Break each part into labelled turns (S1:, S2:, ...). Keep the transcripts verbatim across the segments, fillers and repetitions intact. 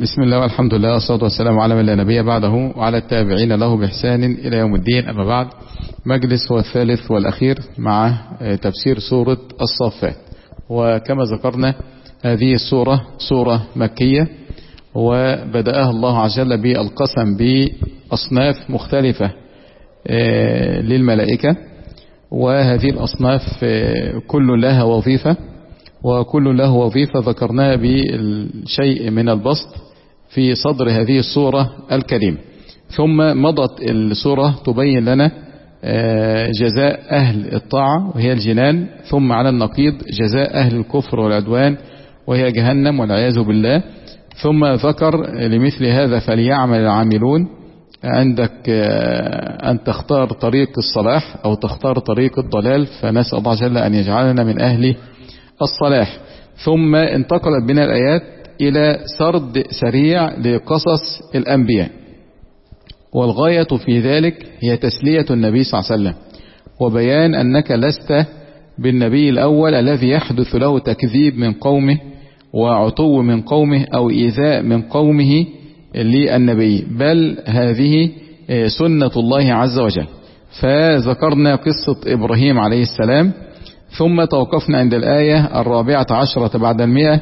S1: بسم الله والحمد لله والصلاة والسلام على من لا نبي بعده وعلى التابعين له بإحسان إلى يوم الدين. أما بعد، مجلس هو الثالث والأخير مع تفسير سورة الصافات. وكما ذكرنا هذه السورة سورة مكية، وبدأها الله عز وجل بالقسم بأصناف مختلفة للملائكة، وهذه الأصناف كل لها وظيفة، وكل له وظيفة ذكرناها بالشيء من البسط في صدر هذه السورة الكريمة. ثم مضت السورة تبين لنا جزاء أهل الطاعة وهي الجنان، ثم على النقيض جزاء أهل الكفر والعدوان وهي جهنم والعياذ بالله. ثم ذكر لمثل هذا فليعمل العاملون، عندك أن تختار طريق الصلاح أو تختار طريق الضلال، فنسأل الله جل أن يجعلنا من أهل الصلاح. ثم انتقلت بنا الآيات إلى سرد سريع لقصص الأنبياء، والغاية في ذلك هي تسلية النبي صلى الله عليه وسلم، وبيان أنك لست بالنبي الأول الذي يحدث له تكذيب من قومه وعطو من قومه أو إيذاء من قومه للنبي، بل هذه سنة الله عز وجل. فذكرنا قصة إبراهيم عليه السلام، ثم توقفنا عند الآية الرابعة عشرة بعد المئة،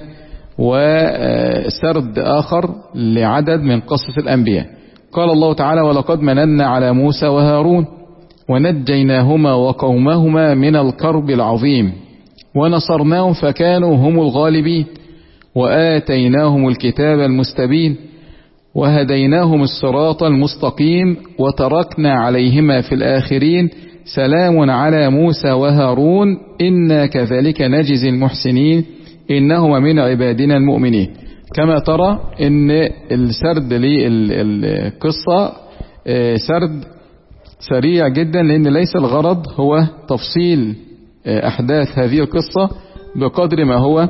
S1: وسرد آخر لعدد من قصص الأنبياء. قال الله تعالى: ولقد مننا على موسى وهارون ونجيناهما وقومهما من الكرب العظيم ونصرناهم فكانوا هم الغالبين وآتيناهم الكتاب المستبين وهديناهم الصراط المستقيم وتركنا عليهما في الآخرين سلام على موسى وهارون إنا كذلك نجزي المحسنين إنهما من عبادنا المؤمنين. كما ترى إن السرد للقصة سرد سريع جدا، لأن ليس الغرض هو تفصيل أحداث هذه القصة بقدر ما هو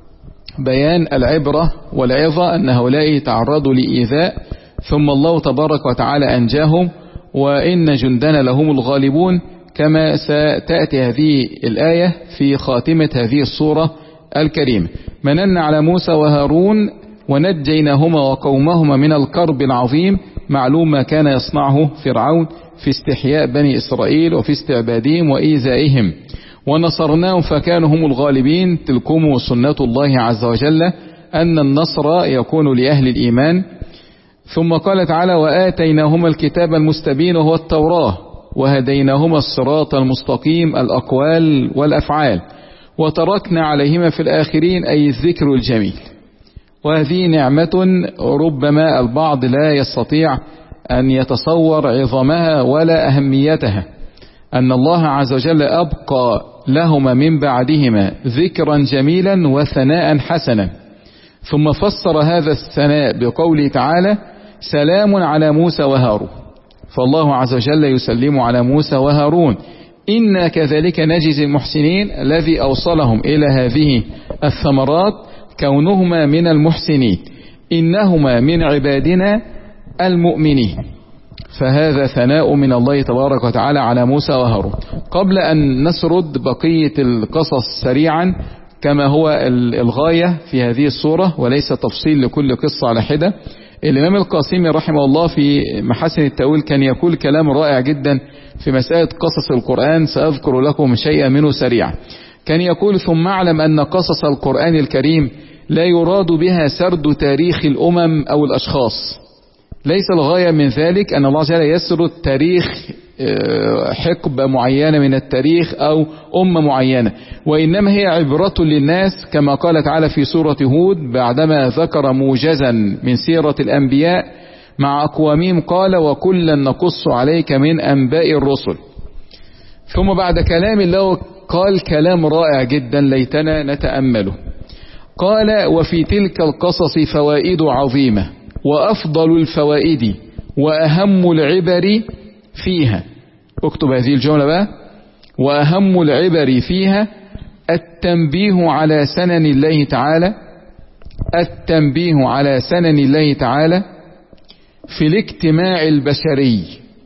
S1: بيان العبرة والعظة، أن هؤلاء تعرضوا لإيذاء ثم الله تبارك وتعالى أنجاهم وإن جندنا لهم الغالبون، كما ستأتي هذه الآية في خاتمة هذه السورة الكريمة. مننا على موسى وهارون ونجيناهما وقومهما من الكرب العظيم. معلوم ما كان يصنعه فرعون في استحياء بني إسرائيل وفي استعبادهم وإيذائهم. ونصرناهم فكانوا هم الغالبين. تلكم سنة الله عز وجل أن النصر يكون لأهل الإيمان. ثم قال تعالى: وآتيناهما الكتاب المستبين وهو التوراة وهديناهما الصراط المستقيم الأقوال والأفعال وتركنا عليهما في الآخرين، أي الذكر الجميل. وهذه نعمة ربما البعض لا يستطيع أن يتصور عظمها ولا أهميتها، أن الله عز وجل أبقى لهما من بعدهما ذكرا جميلا وثناء حسنا. ثم فسر هذا الثناء بقوله تعالى: سلام على موسى وهارون. فالله عز وجل يسلم على موسى وهارون. إنا كذلك نجزي المحسنين، الذي أوصلهم إلى هذه الثمرات كونهما من المحسنين، إنهما من عبادنا المؤمنين. فهذا ثناء من الله تبارك وتعالى على موسى وهارون. قبل أن نسرد بقية القصص سريعا كما هو الغاية في هذه السورة وليس تفصيل لكل قصة على حدة، الإمام القاسمي رحمه الله في محاسن التأويل كان يقول كلام رائع جدا في مسألة قصص القرآن، سأذكر لكم شيئا منه سريعا. كان يقول: ثم اعلم أن قصص القرآن الكريم لا يراد بها سرد تاريخ الأمم أو الأشخاص. ليس الغاية من ذلك أن الله جل يسرد تاريخ حقبة معينة من التاريخ أو أمة معينة، وإنما هي عبرة للناس، كما قال تعالى في سورة هود بعدما ذكر موجزا من سيرة الأنبياء مع أقوامهم قال: وكلا نقص عليك من أنباء الرسل. ثم بعد كلام الله قال كلام رائع جدا ليتنا نتأمله. قال: وفي تلك القصص فوائد عظيمة، وأفضل الفوائد وأهم العبر فيها. اكتب هذه الجملة بقى: وأهم العبر فيها التنبيه على سنن الله تعالى التنبيه على سنن الله تعالى في الاجتماع البشري.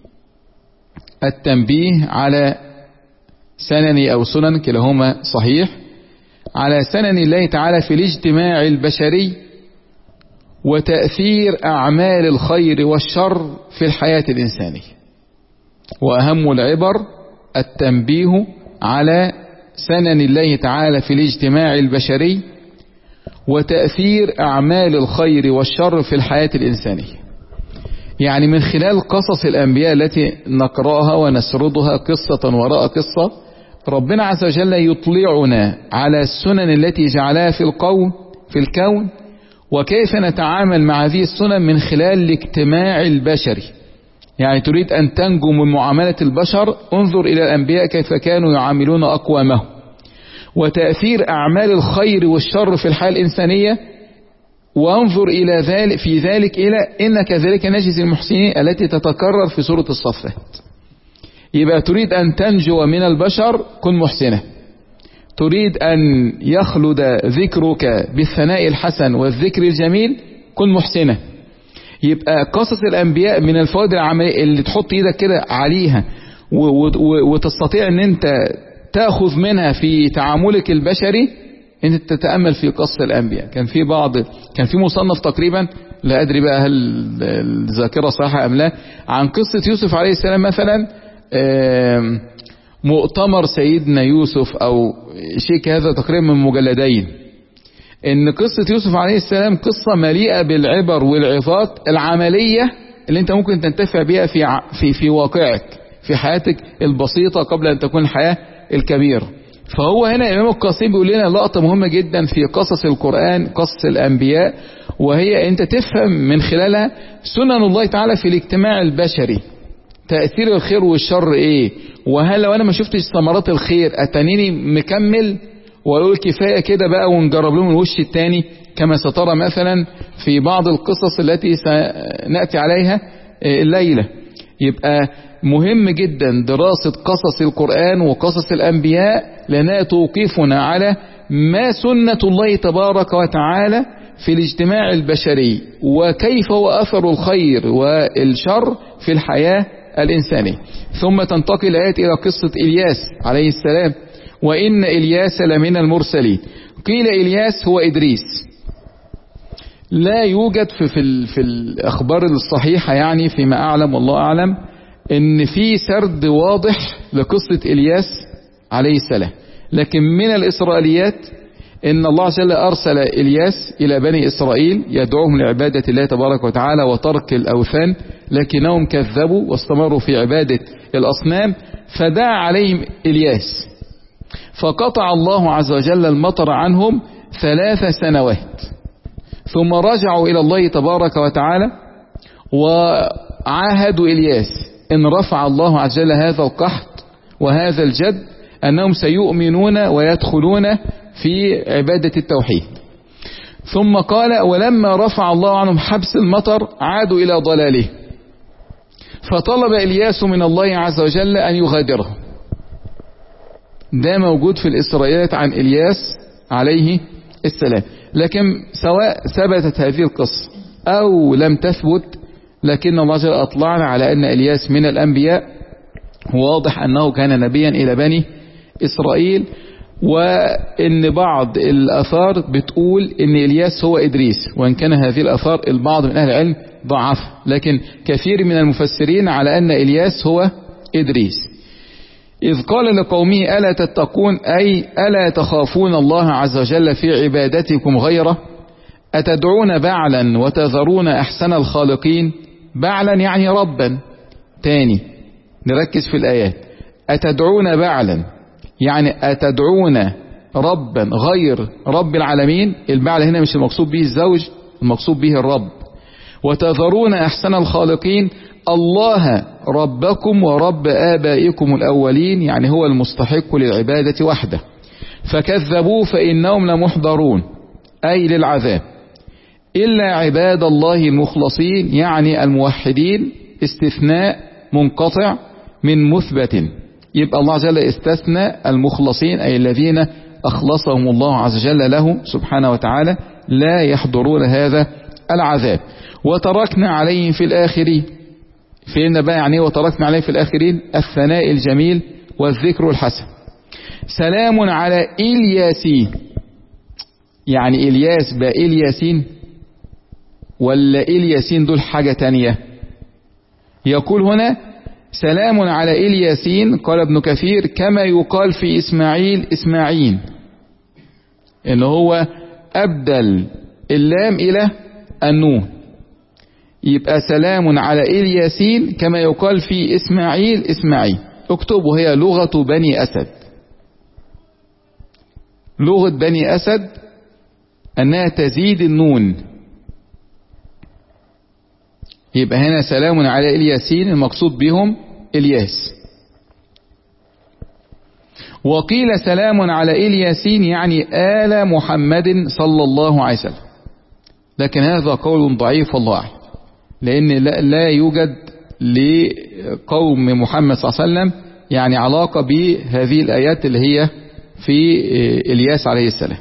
S1: التنبيه على سنن أو سنن كلاهما صحيح، على سنن الله تعالى في الاجتماع البشري وتأثير أعمال الخير والشر في الحياة الإنسانية. وأهم العبر التنبيه على سنن الله تعالى في الاجتماع البشري وتأثير أعمال الخير والشر في الحياة الإنسانية. يعني من خلال قصص الأنبياء التي نقرأها ونسردها قصة وراء قصة، ربنا عز وجل يطلعنا على السنن التي جعلها في القوم في الكون، وكيف نتعامل مع هذه السنن من خلال الاجتماع البشري. يعني تريد أن تنجو من معاملة البشر، انظر إلى الأنبياء كيف كانوا يعاملون أقوامهم. وتأثير أعمال الخير والشر في الحياة الإنسانية، وانظر إلى ذلك في ذلك إلى إن كذلك نجزي المحسنين التي تتكرر في سورة الصفات. يبقى تريد أن تنجو من البشر، كن محسنة. تريد أن يخلد ذكرك بالثناء الحسن والذكر الجميل، كن محسنة. يبقى قصص الأنبياء من الفوائد العملية اللي تحط إيدك كده عليها وتستطيع أن أنت تأخذ منها في تعاملك البشري، أنت تتأمل في قصص الأنبياء. كان في بعض كان في مصنف تقريبا، لا أدري بقى هل الذاكرة صحيحة أم لا، عن قصة يوسف عليه السلام مثلا، مؤتمر سيدنا يوسف أو شيء كهذا تقريبا من مجلدين. إن قصة يوسف عليه السلام قصة مليئة بالعبر والعظات العملية اللي أنت ممكن تنتفع بها في في في واقعك في حياتك البسيطة قبل أن تكون الحياة الكبيرة. فهو هنا الإمام القاسمي بيقول لنا لقطة مهمة جدا في قصص القرآن، قصص الأنبياء، وهي أنت تفهم من خلالها سنن الله تعالى في الاجتماع البشري. تأثير الخير والشر إيه، وهل لو أنا ما شفتش ثمرات الخير أتنيني مكمل وأقول كفاية كده بقى ونجرب لهم الوش التاني، كما سترى مثلا في بعض القصص التي سنأتي عليها الليلة. يبقى مهم جدا دراسة قصص القرآن وقصص الأنبياء، لأنها توقفنا على ما سنة الله تبارك وتعالى في الاجتماع البشري، وكيف هو أثر الخير والشر في الحياة الإنسانية. ثم تنتقل الآيات إلى قصة إلياس عليه السلام، وإن إلياس لمن المرسلين. قيل إلياس هو إدريس. لا يوجد في, في, في الأخبار الصحيحة يعني فيما أعلم والله أعلم إن في سرد واضح لقصة إلياس عليه السلام، لكن من الإسرائيليات إن الله جل أرسل إلياس إلى بني إسرائيل يدعوهم لعبادة الله تبارك وتعالى وترك الأوثان، لكنهم كذبوا واستمروا في عبادة الأصنام، فدعا عليهم إلياس فقطع الله عز وجل المطر عنهم ثلاث سنوات، ثم رجعوا إلى الله تبارك وتعالى وعاهدوا إلياس إن رفع الله عز وجل هذا القحط وهذا الجد أنهم سيؤمنون ويدخلون في عبادة التوحيد. ثم قال ولما رفع الله عنهم حبس المطر عادوا إلى ضلاله، فطلب إلياس من الله عز وجل أن يغادره. ده موجود في الإسرائيليات عن إلياس عليه السلام، لكن سواء ثبتت هذه القصة أو لم تثبت، لكن الله جل أطلعنا على أن إلياس من الأنبياء، واضح أنه كان نبيا إلى بني إسرائيل. وإن بعض الأثار بتقول إن إلياس هو إدريس، وإن كان هذه الأثار البعض من أهل العلم ضعف، لكن كثير من المفسرين على أن إلياس هو إدريس. إذ قال لقومه ألا تتقون، أي ألا تخافون الله عز وجل في عبادتكم غيره، أتدعون بعلا وتذرون أحسن الخالقين. بعلا يعني ربا. تاني نركز في الآيات، أتدعون بعلا يعني أتدعون ربا غير رب العالمين. البعل هنا مش المقصود به الزوج، المقصود به الرب. وتذرون أحسن الخالقين، الله ربكم ورب آبائكم الأولين، يعني هو المستحق للعبادة وحده. فكذبوا فإنهم لمحضرون، أي للعذاب، إلا عباد الله المخلصين، يعني الموحدين، استثناء منقطع من مثبت. يبقى الله جل استثنى المخلصين، أي الذين أخلصهم الله عز وجل له سبحانه وتعالى، لا يحضرون هذا العذاب. وتركنا عليهم في الآخرين. فإن بقى يعني وتركنا عليهم في الآخرين الثناء الجميل والذكر الحسن. سلام على إلياسين، يعني إلياس بقى إلياسين، ولا إلياسين دول حاجة تانية؟ يقول هنا سلام على إلياسين، قال ابن كثير كما يقال في إسماعيل إسماعيل، إن هو أبدل اللام إلى النون، يبقى سلام على إلياسين كما يقال في إسماعيل إسماعيل. اكتبوا، هي لغة بني أسد، لغة بني أسد أنها تزيد النون، يبقى هنا سلام على إلياسين المقصود بهم إلياس. وقيل سلام على إلياسين يعني آل محمد صلى الله عليه وسلم، لكن هذا قول ضعيف والله أعلم، لأن لا يوجد لقوم محمد صلى الله عليه وسلم يعني علاقة بهذه الآيات اللي هي في إلياس عليه السلام.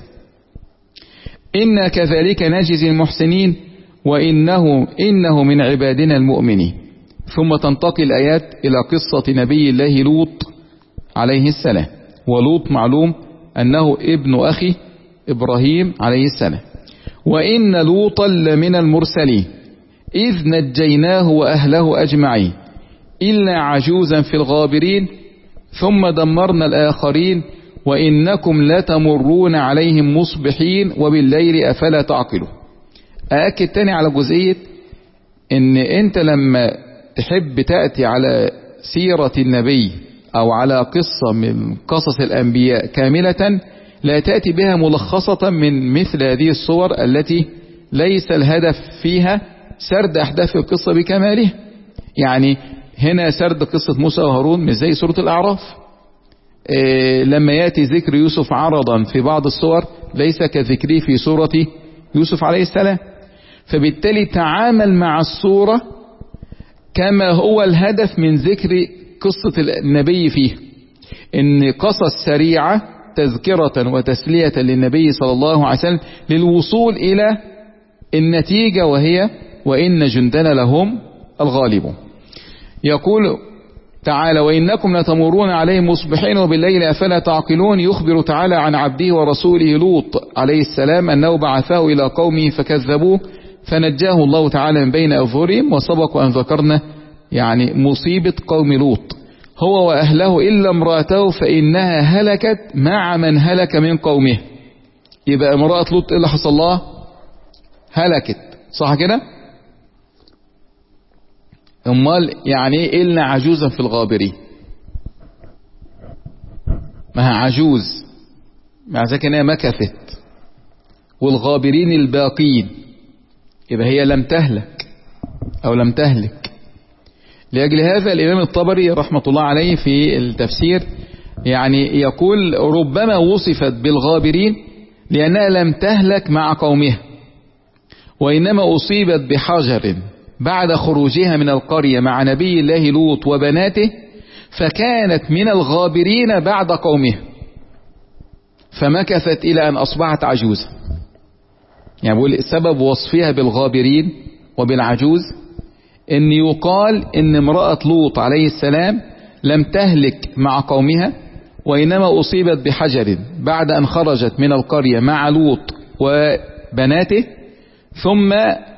S1: إنا كذلك نجزي المحسنين وإنه إنه من عبادنا المؤمنين. ثم تنتقل الآيات إلى قصة نبي الله لوط عليه السلام، ولوط معلوم أنه ابن أخي إبراهيم عليه السلام. وإن لوطا لمن المرسلين إذ نجيناه وأهله أجمعين إلا عجوزا في الغابرين ثم دمرنا الآخرين وإنكم لتمرون عليهم مصبحين وبالليل أفلا تعقلون. أأكد تاني على جزئية إن أنت لما تحب تأتي على سيرة النبي أو على قصة من قصص الأنبياء كاملة لا تأتي بها ملخصة من مثل هذه الصور التي ليس الهدف فيها سرد أحداث القصة بكمالها. يعني هنا سرد قصة موسى وهارون مش زي سورة الأعراف. إيه لما يأتي ذكر يوسف عرضا في بعض الصور ليس كذكره في سورة يوسف عليه السلام، فبالتالي تعامل مع الصورة كما هو الهدف من ذكر قصة النبي فيه، إن قصص سريعة تذكرة وتسلية للنبي صلى الله عليه وسلم للوصول إلى النتيجة وهي وإن جندنا لهم الغالبون. يقول تعالى وإنكم لتمرون عليهم مصبحين وبالليل أفلا تعقلون. يخبر تعالى عن عبده ورسوله لوط عليه السلام أنه بعثه إلى قومه فكذبوه فنجاه الله تعالى من بين أظهرهم. وسبق أن ذكرنا يعني مصيبة قوم لوط هو وأهله إلا امرأته فإنها هلكت مع من هلك من قومه. يبقى امرأة لوط إيه اللي حصل لها؟ هلكت، صح كده؟ امال يعني ايه إلا عجوزا في الغابرين؟ ما هي عجوز مع ذلك انها مكثت، والغابرين الباقين، يبقى هي لم تهلك او لم تهلك. لأجل هذا الإمام الطبري رحمة الله عليه في التفسير يعني يقول ربما وصفت بالغابرين لأنها لم تهلك مع قومها، وإنما أصيبت بحجر بعد خروجها من القرية مع نبي الله لوط وبناته، فكانت من الغابرين بعد قومها فمكثت إلى أن أصبحت عجوزة. يعني بقول سبب وصفها بالغابرين وبالعجوز إن يقال إن امرأة لوط عليه السلام لم تهلك مع قومها، وإنما أصيبت بحجر بعد أن خرجت من القرية مع لوط وبناته، ثم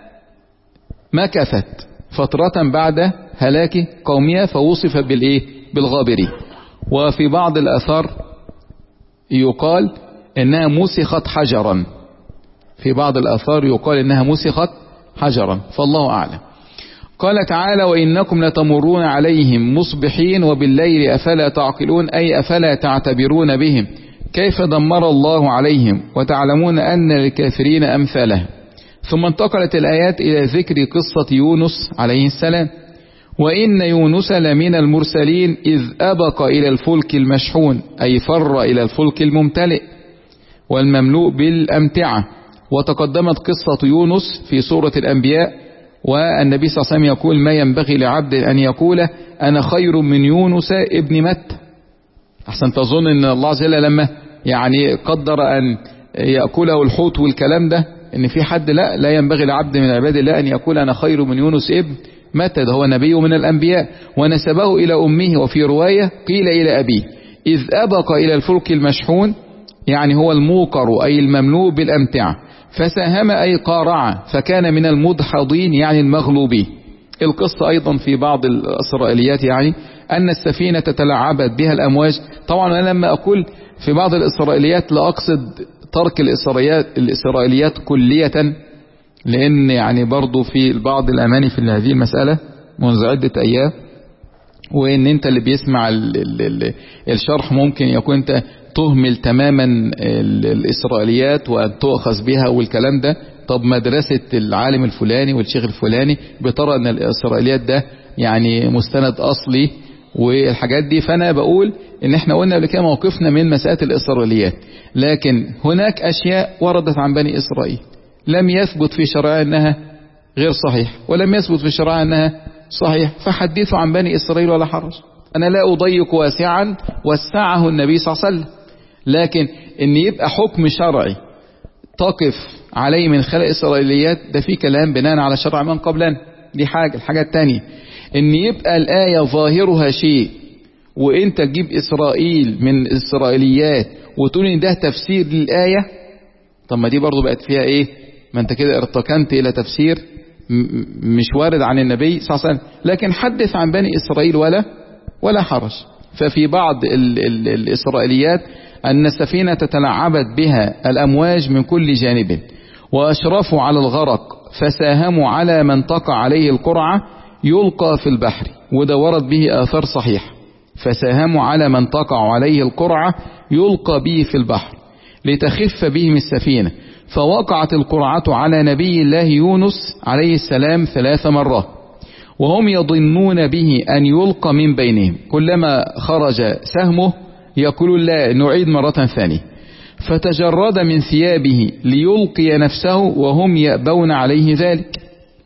S1: مكثت فترة بعد هلاك قومها فوصفت بالإيه؟ بالغابرين. وفي بعض الآثار يقال إنها مسخت حجرا، في بعض الآثار يقال إنها مسخت حجرا، فالله أعلم. قال تعالى وإنكم لتمرون عليهم مصبحين وبالليل أفلا تعقلون، أي أفلا تعتبرون بهم كيف دمر الله عليهم وتعلمون أن للكافرين أمثاله. ثم انتقلت الآيات إلى ذكر قصة يونس عليه السلام. وإن يونس لمن المرسلين إذ أبق إلى الفلك المشحون، أي فر إلى الفلك الممتلئ والمملوء بالأمتعة. وتقدمت قصة يونس في سورة الأنبياء، والنبي صلى الله عليه وسلم يقول ما ينبغي لعبد أن يقول أنا خير من يونس ابن متى. أحسن تظن أن الله عز وجل لما يعني قدر أن يأكله الحوت والكلام ده ان في حد لا لا ينبغي لعبد من عباد الله ان يقول انا خير من يونس ابن متى، ده هو نبي من الانبياء. ونسبه الى امه، وفي رواية قيل الى ابيه. اذ ابق الى الفلك المشحون يعني هو الموقر اي المملوء بالامتعة، فساهم أي قارع فكان من المدحضين يعني المغلوبين. القصة أيضا في بعض الإسرائيليات يعني أن السفينة تلاعبت بها الأمواج. طبعا أنا لما أقول في بعض الإسرائيليات لا أقصد ترك الإسرائيليات, الإسرائيليات كلية، لأن يعني برضو في بعض الأماني في هذه المسألة منذ عدة أيام، وإن أنت اللي بيسمع ال ال ال الشرح ممكن يكون أنت تهمل تماما الإسرائيليات وأن تؤخذ بها والكلام ده. طب مدرسة العالم الفلاني والشيخ الفلاني بترى أن الإسرائيليات ده يعني مستند أصلي والحاجات دي. فأنا بقول إن إحنا قلنا قبل كده موقفنا من مسألة الإسرائيليات، لكن هناك أشياء وردت عن بني إسرائيل لم يثبت في شرعها أنها غير صحيح، ولم يثبت في شرعها أنها صحيح، فحدثوا عن بني إسرائيل ولا حرج. أنا لا أضيق واسعا وسعه النبي صلى الله عليه وسلم، لكن إن يبقى حكم شرعي تقف عليه من خلال إسرائيليات ده في كلام بناء على شرع من قبلنا. دي حاجة. الحاجة التانية إن يبقى الآية ظاهرها شيء وإنت تجيب إسرائيل من إسرائيليات وتقول إن ده تفسير للآية، طب ما دي برضو بقت فيها إيه؟ ما أنت كده ارتكنت إلى تفسير مش وارد عن النبي صلى الله عليه وسلم. لكن حدث عن بني إسرائيل ولا ولا حرج. ففي بعض ال ال الإسرائيليات أن السفينة تتلاعبت بها الأمواج من كل جانب وأشرفوا على الغرق فساهموا على من تقع عليه القرعة يلقى في البحر، وده ورد به آثار صحيح. فساهموا على من تقع عليه القرعة يلقى به في البحر لتخف بهم السفينة، فوقعت القرعة على نبي الله يونس عليه السلام ثلاث مرات وهم يظنون به أن يلقى من بينهم، كلما خرج سهمه يقول لا نعيد مرة ثانية، فتجرد من ثيابه ليلقي نفسه وهم يأبون عليه ذلك.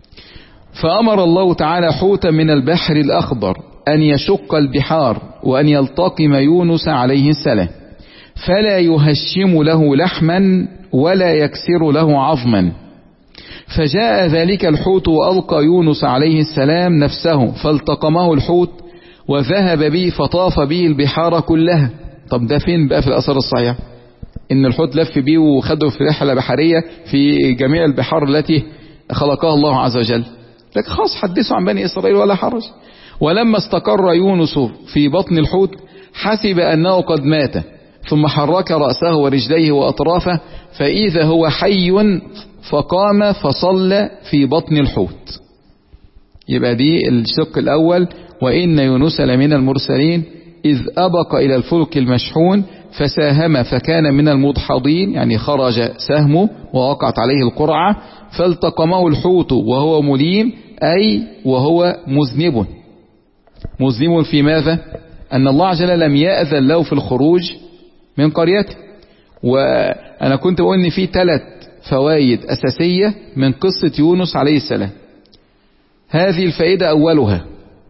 S1: فأمر الله تعالى حوتا من البحر الأخضر أن يشق البحار وأن يلتقم يونس عليه السلام فلا يهشم له لحما ولا يكسر له عظما. فجاء ذلك الحوت وألقى يونس عليه السلام نفسه فالتقمه الحوت وذهب به فطاف به البحار كلها. طب ده فين بقى في الأثر الصحيح إن الحوت لف بيه وخده في رحلة بحرية في جميع البحار التي خلقها الله عز وجل؟ لكن خاص حدثوا عن بني إسرائيل ولا حرج. ولما استقر يونس في بطن الحوت حسب أنه قد مات، ثم حرك رأسه ورجليه وأطرافه فإذا هو حي فقام فصلى في بطن الحوت. يبقى دي الشق الأول. وإن يونس لمن المرسلين إذ أبق إلى الفلك المشحون فساهم فكان من المدحضين، يعني خرج سهمه ووقعت عليه القرعة فالتقمه الحوت وهو مليم أي وهو مذنب. مذنب في ماذا؟ أن الله عز وجل لم يأذن له في الخروج من قريته. وأنا كنت بقول إن في ثلاث فوائد أساسية من قصة يونس عليه السلام. هذه الفائدة أولها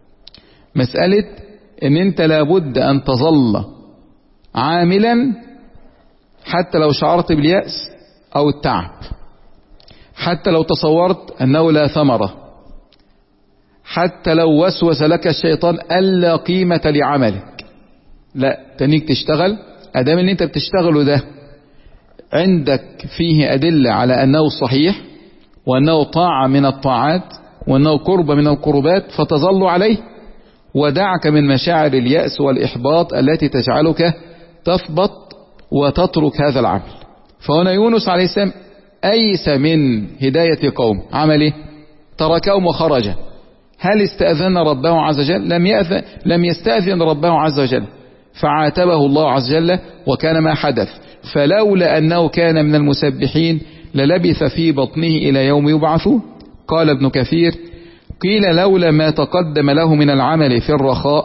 S1: مسألة إن أنت لابد أن تظل عاملا حتى لو شعرت باليأس أو التعب، حتى لو تصورت أنه لا ثمرة، حتى لو وسوس لك الشيطان ألا قيمة لعملك، لا تنيك تشتغل. أدام ان انت بتشتغله ده عندك فيه أدلة على أنه صحيح وأنه طاعة من الطاعات وأنه قرب من القربات فتظل عليه، ودعك من مشاعر اليأس والإحباط التي تجعلك تثبط وتترك هذا العمل. فهنا يونس عليه السلام أيس من هداية قوم، عمل ايه؟ تركهم وخرج. هل استأذن ربه عز وجل؟ لم يأذن لم يستأذن ربه عز وجل، فعاتبه الله عز وجل وكان ما حدث. فلولا أنه كان من المسبحين للبث في بطنه إلى يوم يبعثون. قال ابن كثير قيل لولا ما تقدم له من العمل في الرخاء.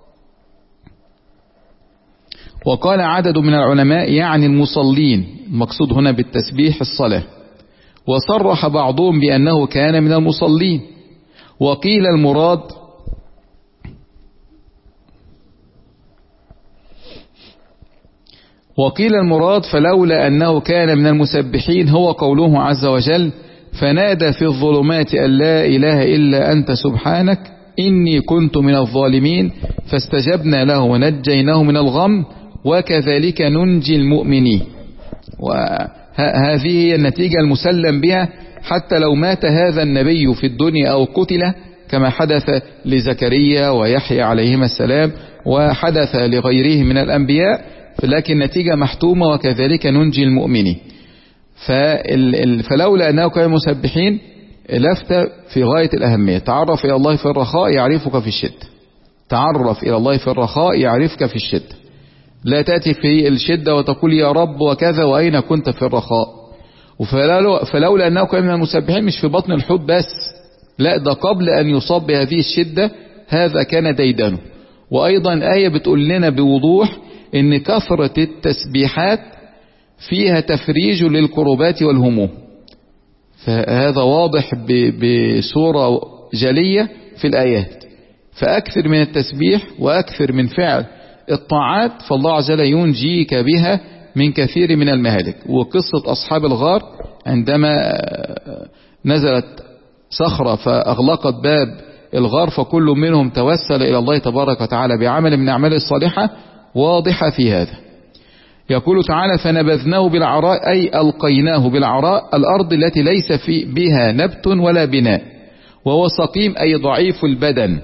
S1: وقال عدد من العلماء يعني المصلين، المقصود هنا بالتسبيح الصلاة، وصرح بعضهم بأنه كان من المصلين. وقيل المراد وقيل المراد فلولا أنه كان من المسبحين هو قوله عز وجل فنادى في الظلمات أن لا إله إلا أنت سبحانك إني كنت من الظالمين فاستجبنا له ونجيناه من الغم وكذلك ننجي المؤمنين. هذه هي النتيجة المسلم بها، حتى لو مات هذا النبي في الدنيا أو قتل كما حدث لزكريا ويحيى عليهما السلام وحدث لغيره من الأنبياء، لكن نتيجة محتومة، وكذلك ننجي المؤمنين. فلولا أنه كانوا مسبحين لفتة في غاية الأهمية. تعرف إلى الله في الرخاء يعرفك في الشدة، تعرف إلى الله في الرخاء يعرفك في الشدة. لا تأتي في الشدة وتقول يا رب وكذا وأين كنت في الرخاء. فلولا أنه كان من المسبحين مش في بطن الحوت بس، لا ده قبل أن يصاب بهذه الشدة هذا كان ديدنه. وأيضا آية بتقول لنا بوضوح إن كثرة التسبيحات فيها تفريج للكربات والهموم، فهذا واضح بصورة جلية في الآيات. فأكثر من التسبيح وأكثر من فعل الطاعات، فالله عز وجل ينجيك بها من كثير من المهالك. وقصة أصحاب الغار عندما نزلت صخرة فأغلقت باب الغار، فكل منهم توسل إلى الله تبارك وتعالى بعمل من أعماله الصالحة واضحة في هذا. يقول تعالى فنبذناه بالعراء، أي ألقيناه بالعراء، الأرض التي ليس في بها نبت ولا بناء، وهو سقيم أي ضعيف البدن.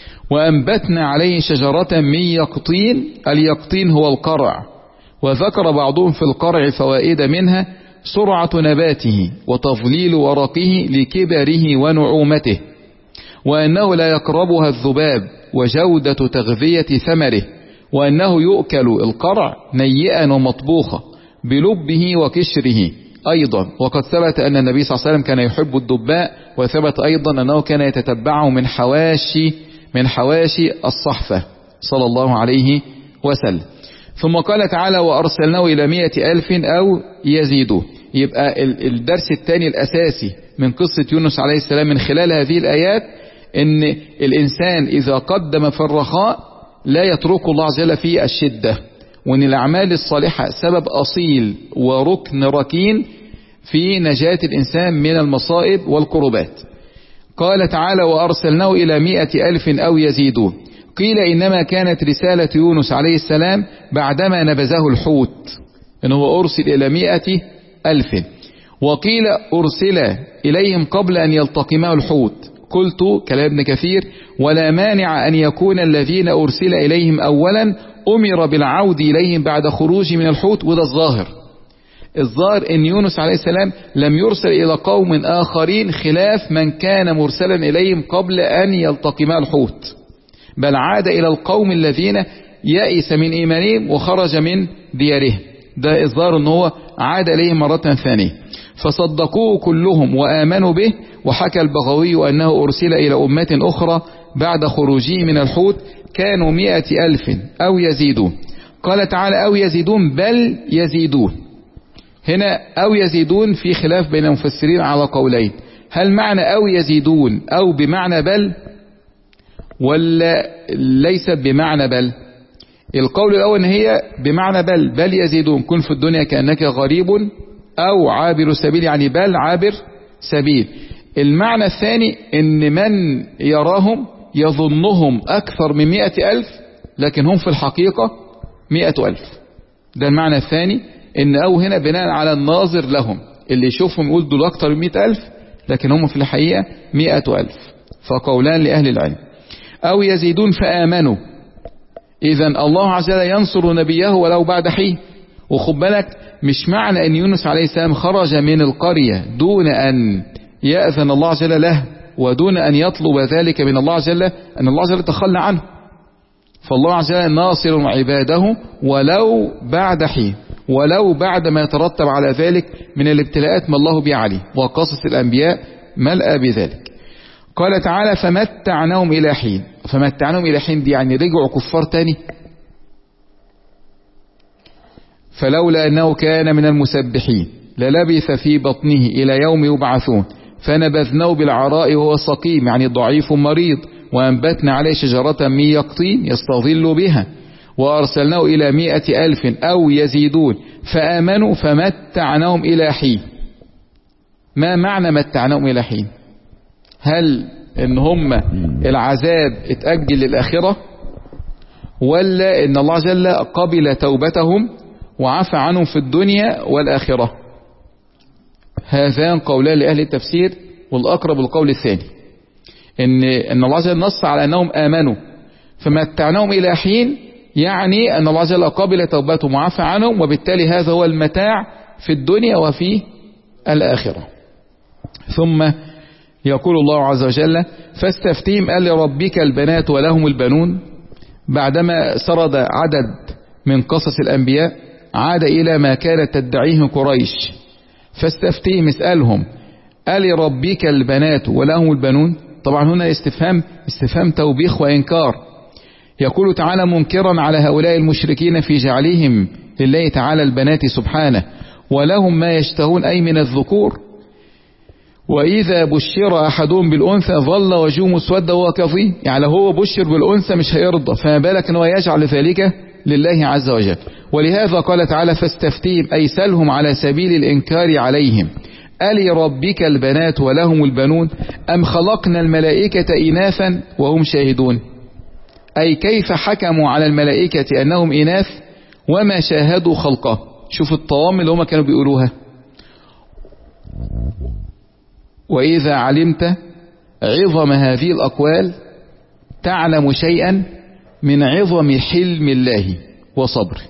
S1: وأنبتنا عليه شجرة من يقطين، اليقطين هو القرع. وذكر بعضهم في القرع فوائد منها سرعة نباته وتظليل ورقه لكبره ونعومته، وأنه لا يقربها الذباب، وجودة تغذية ثمره، وأنه يؤكل القرع نيئا ومطبوخا بلبه وكشره أيضا. وقد ثبت أن النبي صلى الله عليه وسلم كان يحب الدباء، وثبت أيضا أنه كان يتتبعه من حواشي من حواشي الصحفة صلى الله عليه وسلم. ثم قال تعالى وأرسلناه إلى مئة ألف أو يزيدون. يبقى الدرس الثاني الأساسي من قصة يونس عليه السلام من خلال هذه الآيات إن الإنسان إذا قدم في الرخاء لا يترك الله عز وجل في الشدة، وإن الأعمال الصالحة سبب أصيل وركن ركين في نجاة الإنسان من المصائب والكربات. قال تعالى وأرسلناه إلى مئة ألف أو يزيدون. قيل إنما كانت رسالة يونس عليه السلام بعدما نبذه الحوت، إنه أرسل إلى مئة ألف. وقيل أرسل إليهم قبل أن يلتقمه الحوت. قلت كلام ابن كثير ولا مانع أن يكون الذين أرسل إليهم أولا أمر بالعود إليهم بعد خروج من الحوت، وده الظاهر. الظاهر ان يونس عليه السلام لم يرسل الى قوم اخرين خلاف من كان مرسلا اليهم قبل ان يلتقما الحوت، بل عاد الى القوم الذين يئس من ايمانهم وخرج من ديارهم. ده الظاهر ان هو عاد اليهم مرة ثانية، فصدقوه كلهم وامنوا به. وحكى البغوي انه ارسل الى امة اخرى بعد خروجه من الحوت كانوا مئة الف او يزيدون. قال تعالى او يزيدون بل يزيدون. هنا أو يزيدون في خلاف بين المفسرين على قولين، هل معنى أو يزيدون أو بمعنى بل ولا ليست بمعنى بل؟ القول الأول هي بمعنى بل، بل يزيدون كن في الدنيا كأنك غريب أو عابر سبيل، يعني بل عابر سبيل. المعنى الثاني إن من يراهم يظنهم أكثر من مئة ألف لكن هم في الحقيقة مئة ألف. ده المعنى الثاني، ان او هنا بناء على الناظر لهم، اللي يشوفهم يقول دول اكتر من مئة الف لكن هم في الحقيقة مئة الف. فقولان لأهل العلم. او يزيدون فآمنوا، اذا الله عز وجل ينصر نبيه ولو بعد حين. وخد بالك مش معنى ان يونس عليه السلام خرج من القرية دون ان يأذن الله عز وجل له ودون ان يطلب ذلك من الله عز وجل ان الله عز وجل تخلى عنه. فالله عز وجل ناصر عباده ولو بعد حين، ولو بعد ما يترتب على ذلك من الابتلاءات ما الله به عليه. وقصص الأنبياء ملأ بذلك. قال تعالى فمتعناهم إلى حين. فمتعناهم إلى حين دي يعني رجعوا كفار تاني. فلولا أنه كان من المسبحين للبث في بطنه إلى يوم يبعثون فنبذناه بالعراء وهو سقيم يعني ضعيف مريض، وأنبتنا عليه شجرة من يقطين يستظل بها، وأرسلناه إلى مئة ألف أو يزيدون فآمنوا فمتعناهم إلى حين. ما معنى متعناهم إلى حين؟ هل إن هم العذاب اتأجل للآخرة، ولا إن الله جل قبل توبتهم وعفى عنهم في الدنيا والآخرة؟ هذان قولان لأهل التفسير، والأقرب القول الثاني، إن إن الله عز وجل نص على أنهم آمنوا فمتعناهم إلى حين، يعني أن الله عز وجل قبل توبتهم وعفى عنهم، وبالتالي هذا هو المتاع في الدنيا وفي الآخرة. ثم يقول الله عز وجل: فاستفتهم أل ربك البنات ولهم البنون. بعدما سرد عدد من قصص الأنبياء عاد إلى ما كانت تدعيه قريش. فاستفتهم، اسألهم: أل ربك البنات ولهم البنون. طبعا هنا استفهام استفهام توبيخ وإنكار. يقول تعالى منكرا على هؤلاء المشركين في جعلهم لله تعالى البنات سبحانه، ولهم ما يشتهون أي من الذكور. وإذا بشر أحدهم بالأنثى ظل وجهه مسودا وهو كظيم. يعني لو هو بشر بالأنثى مش هيرضى، فما بالك أنه يجعل ذلك لله عز وجل. ولهذا قال تعالى: فاستفتهم، أي سلهم على سبيل الإنكار عليهم: ألي ربك البنات ولهم البنون أم خلقنا الملائكة إناثا وهم شاهدون. أي كيف حكموا على الملائكة أنهم إناث وما شاهدوا خلقه. شوف الطوام اللي هم كانوا بيقولوها: وإذا علمت عظم هذه الأقوال تعلم شيئا من عظم حلم الله وصبره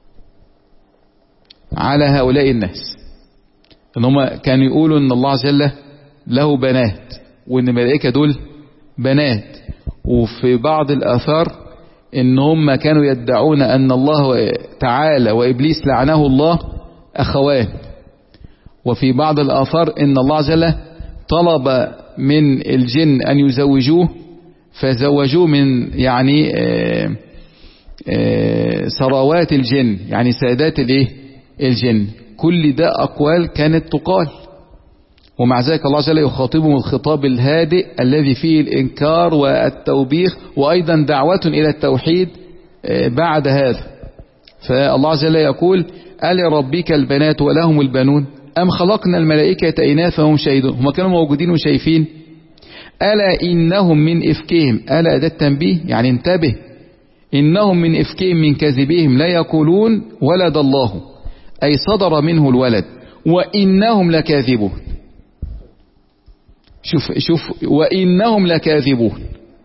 S1: على هؤلاء الناس. ان هم كانوا يقولوا ان الله عز وجل له بنات، وان الملائكة دول بنات. وفي بعض الآثار ان هم كانوا يدعون ان الله تعالى وإبليس لعنه الله أخوان. وفي بعض الآثار ان الله عز وجل طلب من الجن أن يزوجوه فزوجوه من يعني آآ آآ ثروات الجن، يعني سادات الايه الجن. كل ده أقوال كانت تقال، ومع ذلك الله عز وجل يخاطبهم الخطاب الهادئ الذي فيه الإنكار والتوبيخ، وأيضا دعوة إلى التوحيد بعد هذا. فالله عز وجل يقول: ألي ربك البنات ولهم البنون أم خلقنا الملائكة إناثا وهم شاهدون. هم كانوا موجودين وشايفين. ألا إنهم من إفكهم، ألا ده التنبيه، يعني انتبه، إنهم من إفكهم من كذبهم لا يقولون ولد الله، أي صدر منه الولد، وإنهم لكاذبون. شوف شوف وإنهم لكاذبون.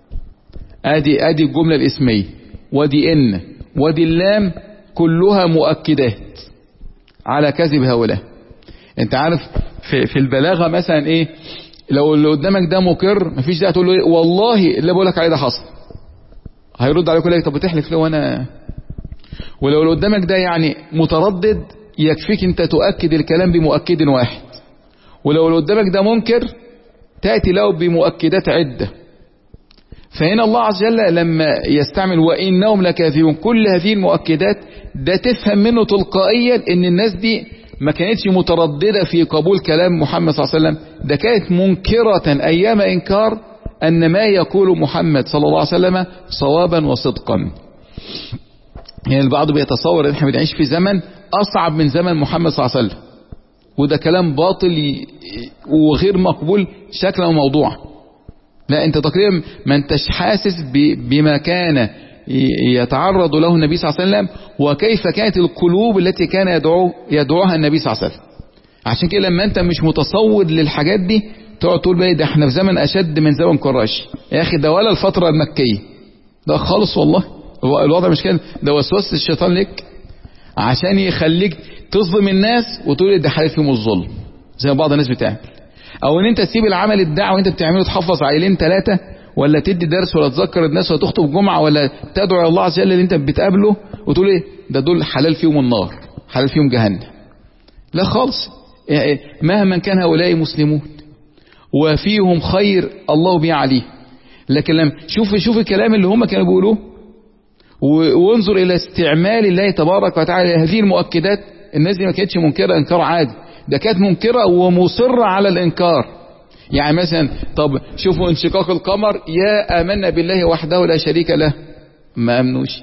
S1: أدي أدي الجملة الاسمية، ودي إن ودي اللام كلها مؤكدات على كذب هؤلاء. أنت عارف في, في البلاغة مثلا إيه؟ لو اللي قدامك ده مقر مفيش داعي تقول له إيه والله اللي بقولك عليه ده حصل. هيرد عليك يقول لك طب بتحلف ليه وانا. ولو اللي قدامك ده يعني متردد يكفيك انت تؤكد الكلام بمؤكد واحد. ولو اللي قدامك ده منكر تأتي له بمؤكدات عدة. فهنا الله عز وجل لما يستعمل وإنهم لكاذبون كل هذه المؤكدات، ده تفهم منه تلقائيا ان الناس دي ما كانتش مترددة في قبول كلام محمد صلى الله عليه وسلم، ده كانت منكرة أيام إنكار أن ما يقول محمد صلى الله عليه وسلم صوابا وصدقا. يعني البعض بيتصور ان احنا بنعيش في زمن أصعب من زمن محمد صلى الله عليه وسلم، وده كلام باطل وغير مقبول شكلا وموضوعا. لا، انت تقريبا ما انتش حاسس بما كان يتعرض له النبي صلى الله عليه وسلم، وكيف كانت القلوب التي كان يدعو يدعوها النبي صلى الله عليه وسلم. عشان كده لما انت مش متصور للحاجات دي تقعد تقول بقى ده احنا في زمن اشد من زمن قريش. يا اخي ده ولا الفترة المكية ده خالص، والله الوضع مش كده. ده وسوسة الشيطان لك عشان يخليك تظلم الناس وتقول ده حالف فيهم الظلم زي بعض الناس بتعمل، او ان انت تسيب العمل الدعوة وانت بتعمله تحفظ عائلين ثلاثة، ولا تدي درس، ولا تذكر الناس، ولا تخطب جمعة، ولا تدعو الله عز وجل اللي انت بتقابله وتقول ايه ده دول حلال فيهم النار، حلال فيهم جهنم. لا خالص، مهما كان هؤلاء مسلمون وفيهم خير الله بيه عليه. لكن لما شوف شوف الكلام اللي هم كانوا بيقولوه، وانظر الى استعمال الله تبارك وتعالى هذه المؤكدات. الناس دي ما كانتش منكرة انكار عادي، ده كانت منكرة ومصرة على الانكار. يعني مثلا طب شوفوا انشقاق القمر، يا آمنا بالله وحده لا شريك له، ما امنوش.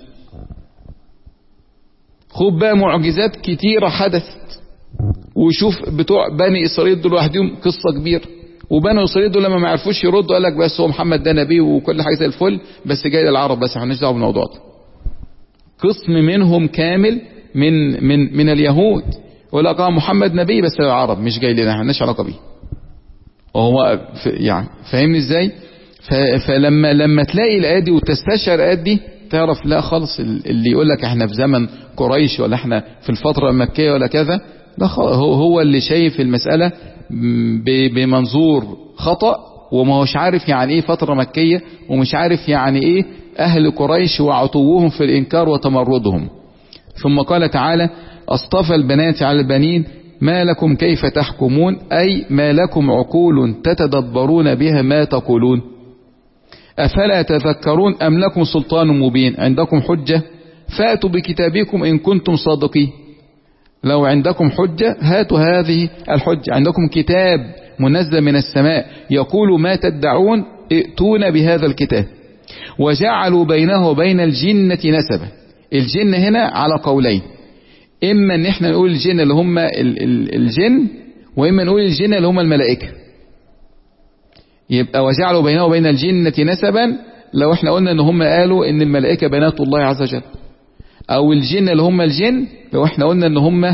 S1: خد بقى معجزات كتيرة حدثت، وشوف بتوع بني إسرائيل دول لوحدهم قصة كبيرة. وبني إسرائيل دول لما ما عرفوش يردوا قال لك بس هو محمد ده نبي وكل حاجة زي الفل، بس جاي للعرب بس احنا مالناش دعوه بالموضوع ده. قسم منهم كامل من من من اليهود يقول لك اه محمد نبي بس العرب مش جاي لنا، احنا مالناش علاقه بيه. وهو يعني فاهمني ازاي؟ فلما لما تلاقي الايات دي وتستشعر الايات دي تعرف لا خالص اللي يقول لك احنا في زمن قريش ولا احنا في الفتره المكيه ولا كذا، لا هو هو اللي شايف المساله بمنظور خطأ، وما هوش عارف يعني ايه فتره مكيه، ومش عارف يعني ايه اهل قريش وعتوهم في الانكار وتمردهم. ثم قال تعالى اصطفى البنات على البنين ما لكم كيف تحكمون، أي ما لكم عقول تتدبرون بها ما تقولون، أفلا تذكرون أم لكم سلطان مبين عندكم حجة فأتوا بكتابكم إن كنتم صادقين. لو عندكم حجة هاتوا هذه الحجة، عندكم كتاب منزل من السماء يقول ما تدعون ائتون بهذا الكتاب. وجعلوا بينه وبين الجنة نسبا. الجن هنا على قولين، إما ان احنا نقول الجن اللي هم الجن، وإما نقول الجن اللي هم الملائكة. يبقى وجعلوا بينه وبين الجنة نسبا لو احنا قلنا ان هم قالوا ان الملائكة بنات الله عز وجل، او الجن اللي هم الجن لو احنا قلنا ان هم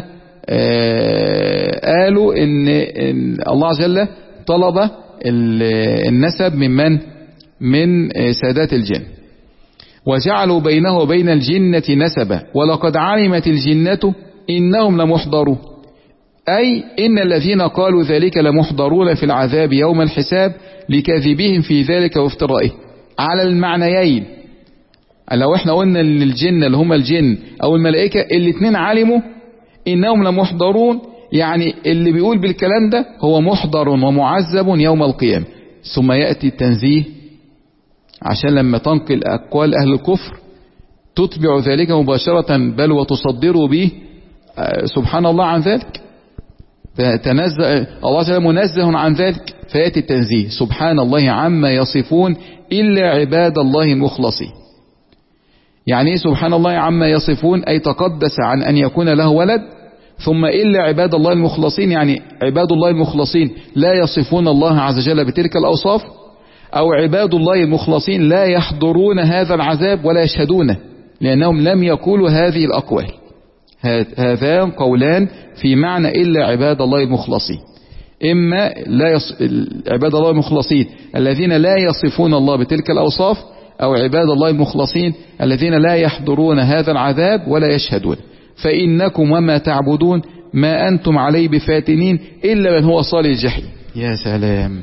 S1: قالوا ان, إن الله عز وجل طلب النسب من من من سادات الجن. وجعلوا بينه وبين الجنة نسبا ولقد علمت الجنة إنهم لمحضرون، أي إن الذين قالوا ذلك لمحضرون في العذاب يوم الحساب لكذبهم في ذلك وافترائه. على المعنيين، لو احنا قلنا ان الجن اللي هم الجن او الملائكة الاثنين علموا إنهم لمحضرون، يعني اللي بيقول بالكلام ده هو محضر ومعذب يوم القيامة. ثم يأتي التنزيه عشان لما تنقل أقوال أهل الكفر تتبع ذلك مباشرة بل وتصدروا به سبحان الله عن ذلك. تنزه الله تعالى منزه عن ذلك، فيأتي التنزيه سبحان الله عما يصفون إلا عباد الله المخلصين. يعني ايه سبحان الله عما يصفون؟ أي تقدس عن أن يكون له ولد. ثم إلا عباد الله المخلصين، يعني عباد الله المخلصين لا يصفون الله عز وجل بتلك الأوصاف، أو عباد الله المخلصين لا يحضرون هذا العذاب ولا يشهدونه لأنهم لم يقولوا هذه الأقوال. هذان قولان في معنى إلا عباد الله المخلصين، إما لا يص... عباد الله المخلصين الذين لا يصفون الله بتلك الأوصاف، أو عباد الله المخلصين الذين لا يحضرون هذا العذاب ولا يشهدون. فإنكم وما تعبدون ما أنتم عليه بفاتنين إلا من هو صال الجحيم. يا سلام.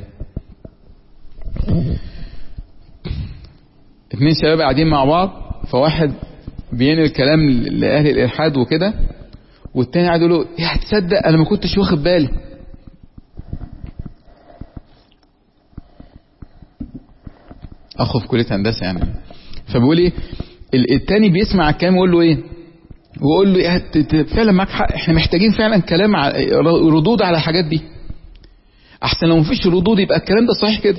S1: اتنين شباب قاعدين مع بعض، فواحد بينقل الكلام لأهل الإلحاد وكده، والتاني قاعد يقول له يا هتصدق أنا ما كنتش واخد بالي. أخو في كلية هندسة يعني. فبيقول إيه التاني بيسمع الكلام ويقول له إيه، ويقول له يا فعلا معاك حق، إحنا محتاجين فعلا كلام ردود على الحاجات دي، أحسن لو مفيش ردود يبقى الكلام ده صحيح كده.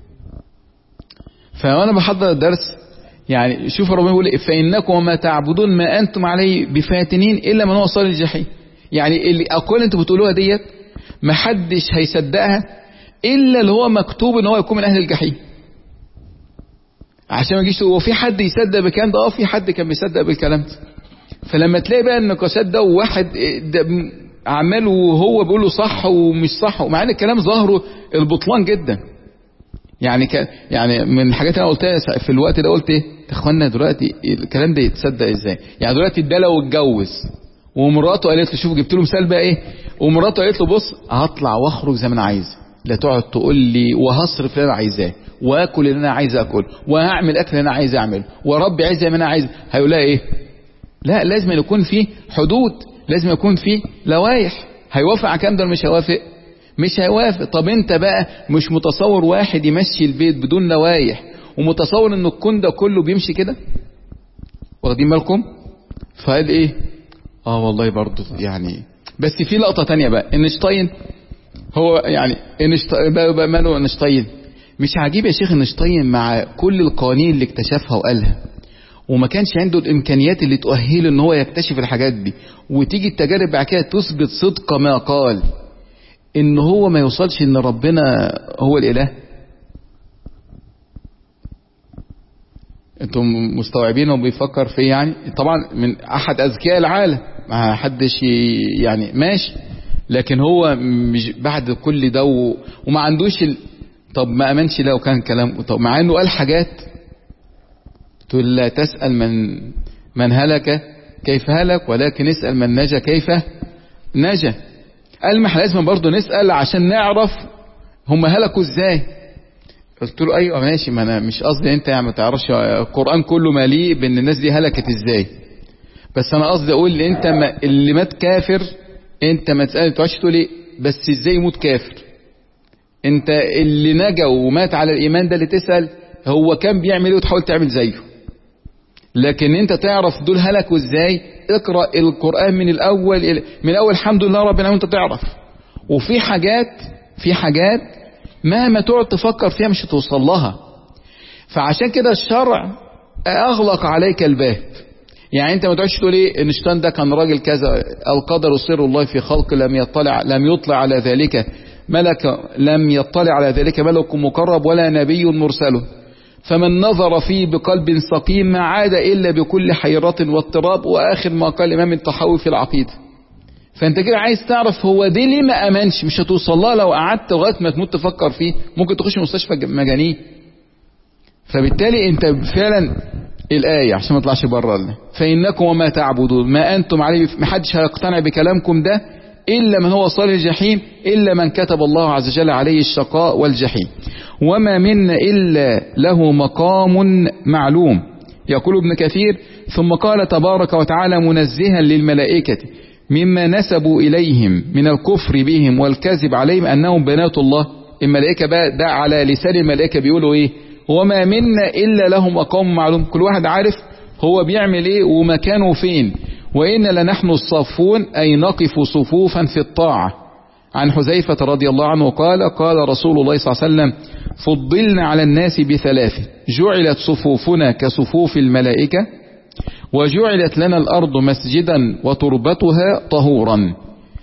S1: فأنا بحضر الدرس يعني شوف ربنا يقول إيه فإنكم وما تعبدون ما أنتم عليه بفاتنين إلا من هو صال الجحيم. يعني اللي أقول أنتوا بتقولوها ديت محدش هيصدقها إلا اللي هو مكتوب إن هو يكون من أهل الجحيم. عشان ما يجيش هو في حد يصدق بالكلام ده؟ اه في حد كان بيصدق بالكلام ده. فلما تلاقي بقى النقاشات ده وواحد عمال وهو بيقول له صح ومش صح، ومع ان الكلام ظاهره البطلان جدا. يعني ك... يعني من الحاجات اللي انا قلتها في الوقت ده قلت ايه يا اخوانا دلوقتي الكلام ده يتصدق ازاي؟ يعني دلوقتي ده لو اتجوز ومراته قالت له شوف جبت له مثال بقى ايه، ومراته قالت له بص هطلع واخرج زي ما انا عايز، لا تقعد تقول لي وهصرف اللي انا عايزاه واكل اللي انا عايز اكل وهعمل اكل اللي انا عايز اعمل وربي عايز زي ما انا عايز، هيقول لها ايه؟ لا لازم يكون في حدود، لازم يكون في لوائح. هيوافق على كام ده؟ مش هيوافق، مش هيوافق. طب انت بقى مش متصور واحد يمشي البيت بدون لوائح ومتصور ان الكون ده كله بيمشي كده؟ واخدين بالكم؟ فقال ايه اه والله برضو يعني. بس في لقطة تانية بقى، اينشتاين هو يعني اينشتاين بقى ماله اينشتاين؟ مش عجيب يا شيخ اينشتاين مع كل القوانين اللي اكتشفها وقالها وما كانش عنده الامكانيات اللي تؤهله ان هو يكتشف الحاجات دي، وتيجي التجارب بعد كده تثبت صدق ما قال ان هو ما يوصلش ان ربنا هو الاله. انتم مستوعبين هو بيفكر في يعني؟ طبعا من احد اذكياء العالم ما حدش يعني ماشي، لكن هو مش بعد كل ده و... وما عندوش ال... طب ما امنش لو كان كلام، طب مع انه قال حاجات تقول لا تسأل من من هلك كيف هلك ولكن اسأل من نجا كيف نجا. قال ما احنا لازم برضه نسأل عشان نعرف هم هلكوا ازاي. قلت له ايوه ماشي، ما انا مش قصدي انت يعني ما تعرفش القرآن كله مليء بان الناس دي هلكت ازاي، بس انا قصدي اقول انت ما اللي مات كافر انت ما تسأل ما تقعدش تقول ايه بس ازاي يموت كافر. انت اللي نجا ومات على الايمان ده اللي تسأل هو كان بيعمل ايه وتحاول تعمل زيه. لكن انت تعرف دول هلكوا ازاي، اقرأ القرآن من الاول من الاول الحمد لله رب العالمين انت تعرف. وفي حاجات في حاجات مهما تقعد تفكر فيها مش هتوصل لها، فعشان كده الشرع اغلق عليك الباب. يعني انت ما تقعدش تقول ايه انشتان ده كان راجل كذا، القدر سر الله في خلق لم يطلع لم يطلع على ذلك ملك لم يطلع على ذلك ملك مقرب ولا نبي مرسل، فمن نظر فيه بقلب سقيم ما عاد الا بكل حيرة واضطراب، واخر ما قال امام الطحاوي في العقيدة. فانت كده عايز تعرف هو دي ليه ما امنش، مش هتوصل لها لو قعدت لغايه ما تموت تفكر فيه، ممكن تخش مستشفى مجانين. فبالتالي انت فعلا الآية عشان ما تطلعش بره لنا فإنكم وما تعبدون ما أنتم عليه، ما حدش هيقتنع بكلامكم ده إلا من هو صال الجحيم، إلا من كتب الله عز وجل عليه الشقاء والجحيم. وما منا إلا له مقام معلوم. يقول ابن كثير ثم قال تبارك وتعالى منزها للملائكة مما نسبوا إليهم من الكفر بهم والكذب عليهم أنهم بنات الله. الملائكة بقى ده على لسان الملائكة بيقولوا إيه؟ وما منا إلا له مقام معلوم، كل واحد عارف هو بيعمل إيه ومكانه فين. وإن لنحن الصافون أي نقف صفوفا في الطاعة. عن حذيفة رضي الله عنه قال قال رسول الله صلى الله عليه وسلم فضلنا على الناس بثلاث، جعلت صفوفنا كصفوف الملائكة، وجعلت لنا الأرض مسجدا وتربتها طهورا،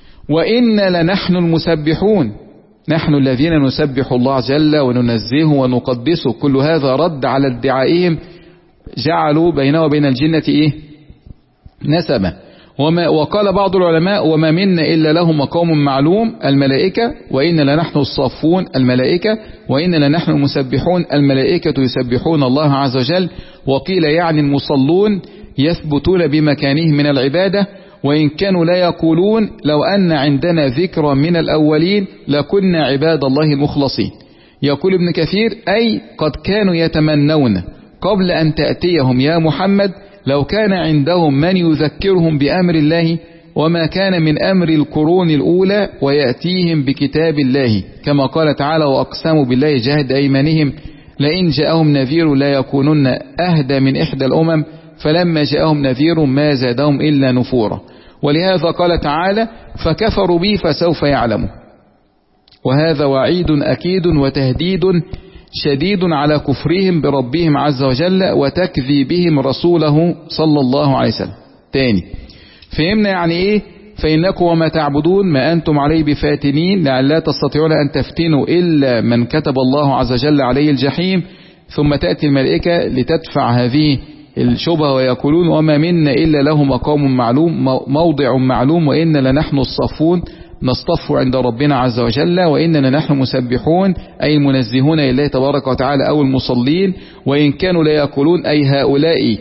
S1: وإن لنحن المسبحون، نحن الذين نسبح الله جل وننزهه ونقدسه. كل هذا رد على ادعائهم جعلوا بينه وبين الجنة إيه؟ نسبا. وما وقال بعض العلماء وما منا إلا له مقام معلوم الملائكة، وإن لنحن الصافون الملائكة، وإن لنحن المسبحون الملائكة يسبحون الله عز وجل. وقيل يعني المصلون يثبتون بمكانهم من العبادة، وإن كانوا لا يقولون لو أن عندنا ذكرا من الأولين لكنا عباد الله المخلصين. يقول ابن كثير أي قد كانوا يتمنون قبل أن تأتيهم يا محمد لو كان عندهم من يذكرهم بأمر الله وما كان من أمر القرون الأولى ويأتيهم بكتاب الله، كما قال تعالى وأقسموا بالله جهد أيمانهم لئن جاءهم نذير لا يكونن أهدى من إحدى الأمم فلما جاءهم نذير ما زادهم إلا نفورا. ولهذا قال تعالى فكفروا بي فسوف يعلموا. وهذا وعيد أكيد وتهديد شديد على كفرهم بربهم عز وجل وتكذيبهم رسوله صلى الله عليه وسلم. تاني فهمنا يعني ايه فإنكم وما تعبدون ما أنتم عليه بفاتنين لعل لا تستطيعون أن تفتنوا إلا من كتب الله عز وجل عليه الجحيم. ثم تأتي الملائكة لتدفع هذه الشبهة ويقولون وما منا إلا له مقام معلوم موضع معلوم، وإن لنحن الصفون نصطف عند ربنا عز وجل، وإننا نحن مسبحون أي المنزهون لله تبارك وتعالى أو المصلين. وإن كانوا لا يقولون أي هؤلاء